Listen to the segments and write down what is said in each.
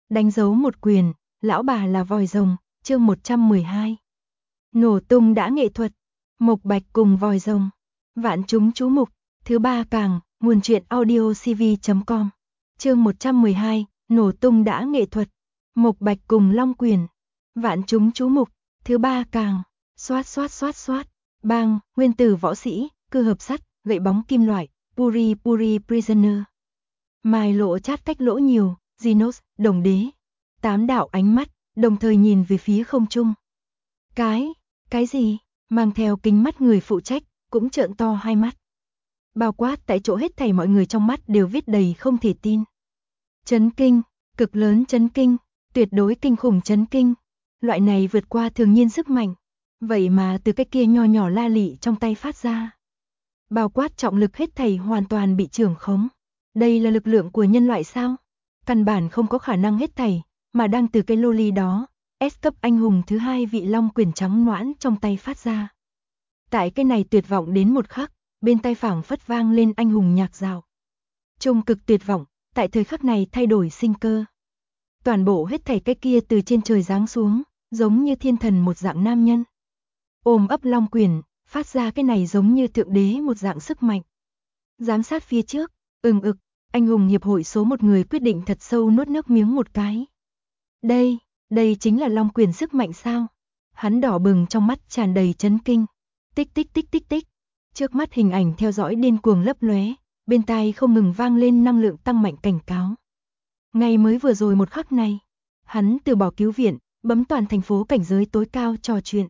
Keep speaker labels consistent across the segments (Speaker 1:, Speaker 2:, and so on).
Speaker 1: Đánh dấu một quyền, lão bà là vòi rồng, chương 112. Nổ tung đã nghệ thuật, Mộc Bạch cùng vòi rồng. Vạn chúng chú mục, thứ ba càng, nguồn truyện audiocv.com. Chương 112, nổ tung đã nghệ thuật, Mộc Bạch cùng Long Quyền. Vạn chúng chú mục, thứ ba càng, xoát xoát xoát xoát, bang, nguyên tử võ sĩ, cưa hợp sắt, gậy bóng kim loại, Puri Puri Prisoner. Mai lộ chát cách lỗ nhiều, Genos, đồng đế. Tám đạo ánh mắt, đồng thời nhìn về phía không trung. Cái gì? Mang theo kính mắt người phụ trách, cũng trợn to hai mắt. Bao quát tại chỗ hết thảy mọi người trong mắt đều viết đầy không thể tin. Chấn kinh, cực lớn chấn kinh, tuyệt đối kinh khủng chấn kinh. Loại này vượt qua thường nhiên sức mạnh. Vậy mà từ cái kia nho nhỏ la lị trong tay phát ra. Bao quát trọng lực hết thảy hoàn toàn bị trưởng khống. Đây là lực lượng của nhân loại sao? Căn bản không có khả năng hết thảy, mà đang từ cái lô ly đó, S cấp anh hùng thứ hai vị Long Quyền trắng noãn trong tay phát ra. Tại cái này tuyệt vọng đến một khắc, bên tai phảng phất vang lên anh hùng nhạc dạo. Trung cực tuyệt vọng, tại thời khắc này thay đổi sinh cơ. Toàn bộ hết thảy cái kia từ trên trời giáng xuống, giống như thiên thần một dạng nam nhân. Ôm ấp Long Quyền, phát ra cái này giống như thượng đế một dạng sức mạnh. Giám sát phía trước, anh hùng hiệp hội số một người quyết định thật sâu nuốt nước miếng một cái. Đây chính là Long Quyền sức mạnh sao? Hắn đỏ bừng trong mắt tràn đầy chấn kinh. Tích tích tích tích tích. Trước mắt hình ảnh theo dõi điên cuồng lấp lóe, bên tai không ngừng vang lên năng lượng tăng mạnh cảnh cáo. Ngay mới vừa rồi một khắc này, hắn từ bỏ cứu viện, bấm toàn thành phố cảnh giới tối cao trò chuyện.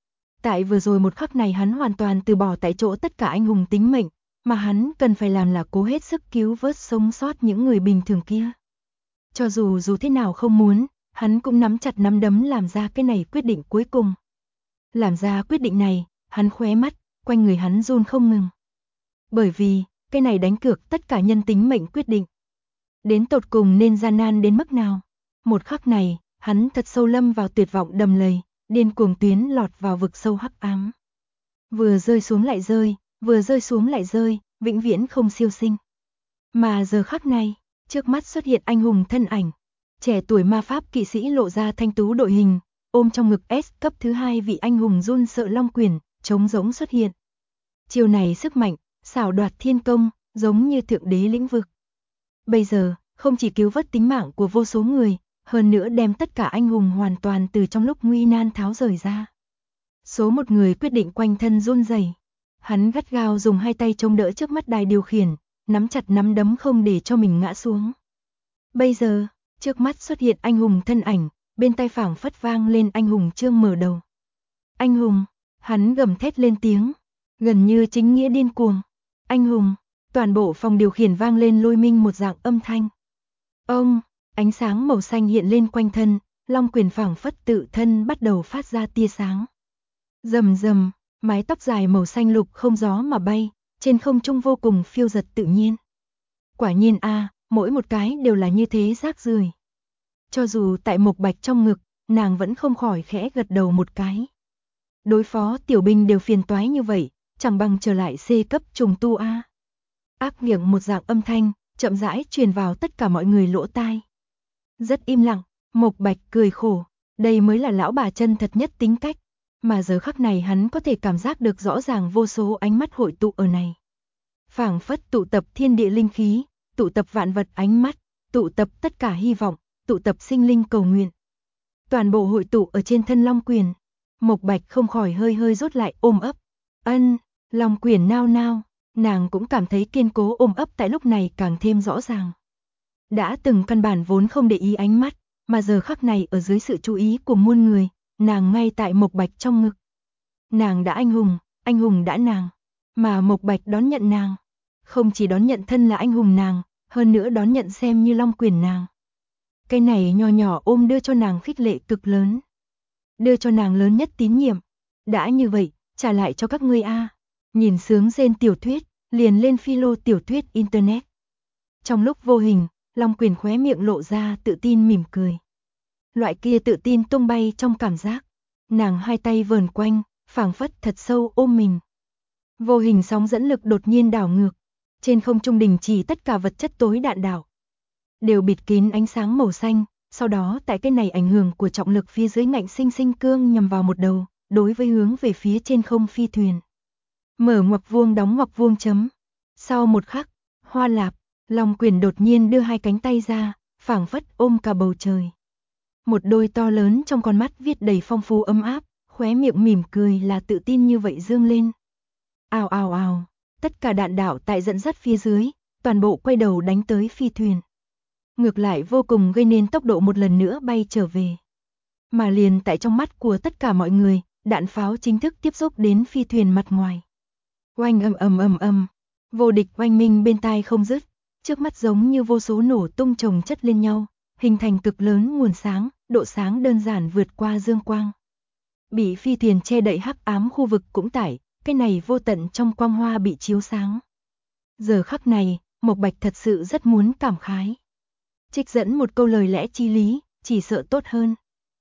Speaker 1: Tại vừa rồi một khắc này hắn hoàn toàn từ bỏ tại chỗ tất cả anh hùng tính mệnh, mà hắn cần phải làm là cố hết sức cứu vớt sống sót những người bình thường kia. Cho dù thế nào không muốn, hắn cũng nắm chặt nắm đấm làm ra cái này quyết định cuối cùng. Làm ra quyết định này, hắn khóe mắt, quanh người hắn run không ngừng. Bởi vì, cái này đánh cược tất cả nhân tính mệnh quyết định. Đến tột cùng nên gian nan đến mức nào. Một khắc này, hắn thật sâu lâm vào tuyệt vọng đầm lầy, điên cuồng tuyến lọt vào vực sâu hắc ám. Vừa rơi xuống lại rơi, vừa rơi xuống lại rơi, vĩnh viễn không siêu sinh. Mà giờ khắc này, trước mắt xuất hiện anh hùng thân ảnh. Trẻ tuổi ma pháp kỵ sĩ lộ ra thanh tú đội hình, ôm trong ngực S cấp thứ hai vị anh hùng run sợ Long Quyền, trống rỗng xuất hiện. Chiều này sức mạnh, xảo đoạt thiên công, giống như thượng đế lĩnh vực. Bây giờ, không chỉ cứu vớt tính mạng của vô số người, hơn nữa đem tất cả anh hùng hoàn toàn từ trong lúc nguy nan tháo rời ra. Số một người quyết định quanh thân run rẩy. Hắn gắt gao dùng hai tay chống đỡ trước mắt đài điều khiển, nắm chặt nắm đấm không để cho mình ngã xuống. Bây giờ, trước mắt xuất hiện anh hùng thân ảnh, bên tai phảng phất vang lên anh hùng chương mở đầu. Anh hùng, hắn gầm thét lên tiếng, gần như chính nghĩa điên cuồng. Anh hùng, toàn bộ phòng điều khiển vang lên lôi minh một dạng âm thanh. Ông, ánh sáng màu xanh hiện lên quanh thân, Long Quyền phảng phất tự thân bắt đầu phát ra tia sáng. Rầm rầm, mái tóc dài màu xanh lục không gió mà bay, trên không trung vô cùng phiêu dật tự nhiên. Quả nhiên mỗi một cái đều là như thế rác rưởi. Cho dù tại Mộc Bạch trong ngực, nàng vẫn không khỏi khẽ gật đầu một cái. Đối phó tiểu binh đều phiền toái như vậy, chẳng bằng trở lại C cấp trùng tu a. Ác miệng một dạng âm thanh, chậm rãi truyền vào tất cả mọi người lỗ tai. Rất im lặng, Mộc Bạch cười khổ, đây mới là lão bà chân thật nhất tính cách, mà giờ khắc này hắn có thể cảm giác được rõ ràng vô số ánh mắt hội tụ ở này. Phảng phất tụ tập thiên địa linh khí, tụ tập vạn vật ánh mắt, tụ tập tất cả hy vọng, tụ tập sinh linh cầu nguyện. Toàn bộ hội tụ ở trên thân Long Quyền. Mộc Bạch không khỏi hơi rút lại ôm ấp. Long Quyền nao nao, nàng cũng cảm thấy kiên cố ôm ấp tại lúc này càng thêm rõ ràng. Đã từng căn bản vốn không để ý ánh mắt, mà giờ khắc này ở dưới sự chú ý của muôn người, nàng ngay tại Mộc Bạch trong ngực. Nàng đã anh hùng đã nàng, mà Mộc Bạch đón nhận nàng. Không chỉ đón nhận thân là anh hùng nàng, hơn nữa đón nhận xem như Long Quyền nàng. Cái này nho nhỏ ôm đưa cho nàng khích lệ cực lớn. Đưa cho nàng lớn nhất tín nhiệm. Đã như vậy, trả lại cho các ngươi a. Nhìn sướng rên tiểu thuyết, liền lên philo tiểu thuyết internet. Trong lúc vô hình, Long Quyền khóe miệng lộ ra tự tin mỉm cười. Loại kia tự tin tung bay trong cảm giác. Nàng hai tay vờn quanh, phảng phất thật sâu ôm mình. Vô hình sóng dẫn lực đột nhiên đảo ngược. Trên không trung đình chỉ tất cả vật chất tối đạn đảo. Đều bịt kín ánh sáng màu xanh, sau đó tại cái này ảnh hưởng của trọng lực phía dưới ngạnh sinh sinh cương nhằm vào một đầu, đối với hướng về phía trên không phi thuyền. Mở ngoặc vuông đóng ngoặc vuông chấm. Sau một khắc, Hoa Lạp, Long Quyền đột nhiên đưa hai cánh tay ra, phảng phất ôm cả bầu trời. Một đôi to lớn trong con mắt viết đầy phong phú ấm áp, khóe miệng mỉm cười là tự tin như vậy dương lên. Ào ào ào, tất cả đạn đạo tại dẫn dắt phía dưới, toàn bộ quay đầu đánh tới phi thuyền. Ngược lại vô cùng gây nên tốc độ một lần nữa bay trở về. Mà liền tại trong mắt của tất cả mọi người, đạn pháo chính thức tiếp xúc đến phi thuyền mặt ngoài. Oanh ầm, vô địch oanh minh bên tai không dứt, trước mắt giống như vô số nổ tung chồng chất lên nhau, hình thành cực lớn nguồn sáng, độ sáng đơn giản vượt qua dương quang. Bị phi thuyền che đậy hắc ám khu vực cũng tải, cái này vô tận trong quang hoa bị chiếu sáng. Giờ khắc này, Mộc Bạch thật sự rất muốn cảm khái. Trích dẫn một câu lời lẽ chi lý, chỉ sợ tốt hơn.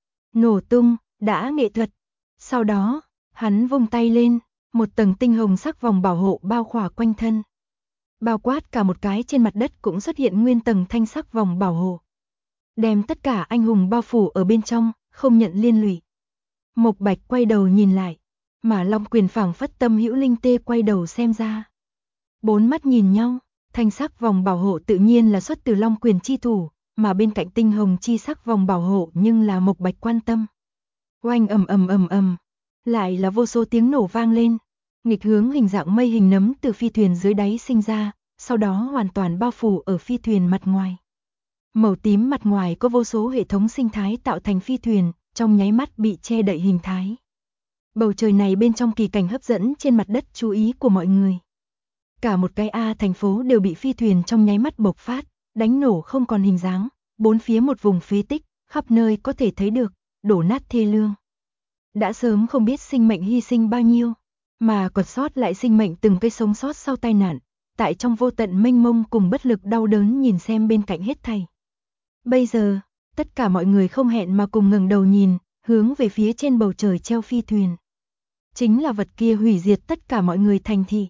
Speaker 1: Nổ tung, đã nghệ thuật. Sau đó, hắn vung tay lên, một tầng tinh hồng sắc vòng bảo hộ bao khỏa quanh thân. Bao quát cả một cái trên mặt đất cũng xuất hiện nguyên tầng thanh sắc vòng bảo hộ. Đem tất cả anh hùng bao phủ ở bên trong, không nhận liên lụy. Mộc Bạch quay đầu nhìn lại, mà Long Quyền phảng phất tâm hữu linh tê quay đầu xem ra. Bốn mắt nhìn nhau, thanh sắc vòng bảo hộ tự nhiên là xuất từ Long Quyền chi thủ, mà bên cạnh tinh hồng chi sắc vòng bảo hộ nhưng là Mộc Bạch quan tâm. Oanh ầm, lại là vô số tiếng nổ vang lên, nghịch hướng hình dạng mây hình nấm từ phi thuyền dưới đáy sinh ra, sau đó hoàn toàn bao phủ ở phi thuyền mặt ngoài. Màu tím mặt ngoài có vô số hệ thống sinh thái tạo thành phi thuyền, trong nháy mắt bị che đậy hình thái. Bầu trời này bên trong kỳ cảnh hấp dẫn trên mặt đất chú ý của mọi người. Cả một cái thành phố đều bị phi thuyền trong nháy mắt bộc phát, đánh nổ không còn hình dáng, bốn phía một vùng phế tích, khắp nơi có thể thấy được, đổ nát thê lương. Đã sớm không biết sinh mệnh hy sinh bao nhiêu, mà còn sót lại sinh mệnh từng cây sống sót sau tai nạn, tại trong vô tận mênh mông cùng bất lực đau đớn nhìn xem bên cạnh hết thảy. Bây giờ, tất cả mọi người không hẹn mà cùng ngẩng đầu nhìn, hướng về phía trên bầu trời treo phi thuyền. Chính là vật kia hủy diệt tất cả mọi người thành thị.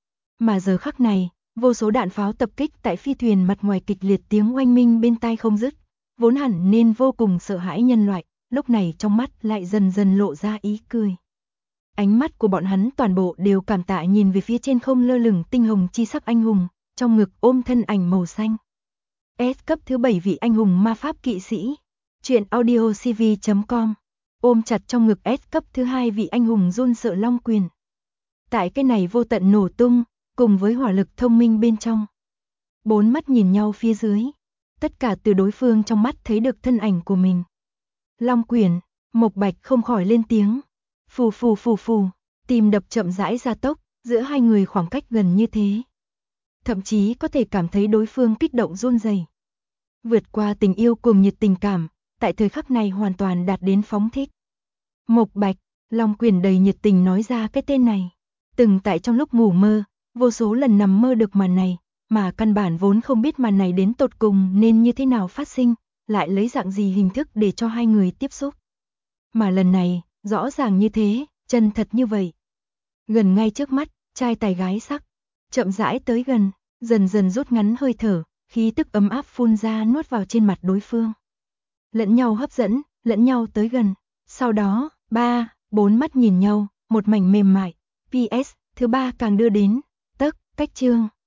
Speaker 1: Mà giờ khắc này, vô số đạn pháo tập kích tại phi thuyền mặt ngoài kịch liệt tiếng oanh minh bên tai không dứt, vốn hẳn nên vô cùng sợ hãi nhân loại, lúc này trong mắt lại dần dần lộ ra ý cười. Ánh mắt của bọn hắn toàn bộ đều cảm tạ nhìn về phía trên không lơ lửng tinh hồng chi sắc anh hùng, trong ngực ôm thân ảnh màu xanh. S cấp thứ 7 vị anh hùng ma pháp kỵ sĩ. Truyện audio cv.com. Ôm chặt trong ngực S cấp thứ 2 vị anh hùng run sợ Long Quyền. Tại cái này vô tận nổ tung, cùng với hỏa lực thông minh bên trong. Bốn mắt nhìn nhau phía dưới, tất cả từ đối phương trong mắt thấy được thân ảnh của mình. Long Quyền, Mộc Bạch không khỏi lên tiếng. Phù, tim đập chậm rãi gia tốc, giữa hai người khoảng cách gần như thế. Thậm chí có thể cảm thấy đối phương kích động run rẩy. Vượt qua tình yêu cùng nhiệt tình cảm, tại thời khắc này hoàn toàn đạt đến phóng thích. Mộc Bạch, Long Quyền đầy nhiệt tình nói ra cái tên này. Từng tại trong lúc ngủ mơ, vô số lần nằm mơ được màn này, mà căn bản vốn không biết màn này đến tột cùng nên như thế nào phát sinh, lại lấy dạng gì hình thức để cho hai người tiếp xúc. Mà lần này, rõ ràng như thế, chân thật như vậy. Gần ngay trước mắt, trai tài gái sắc, chậm rãi tới gần, dần dần rút ngắn hơi thở, khí tức ấm áp phun ra nuốt vào trên mặt đối phương. Lẫn nhau hấp dẫn, lẫn nhau tới gần, sau đó, 4 mắt nhìn nhau, một mảnh mềm mại. PS, thứ 3 càng đưa đến, cách chương.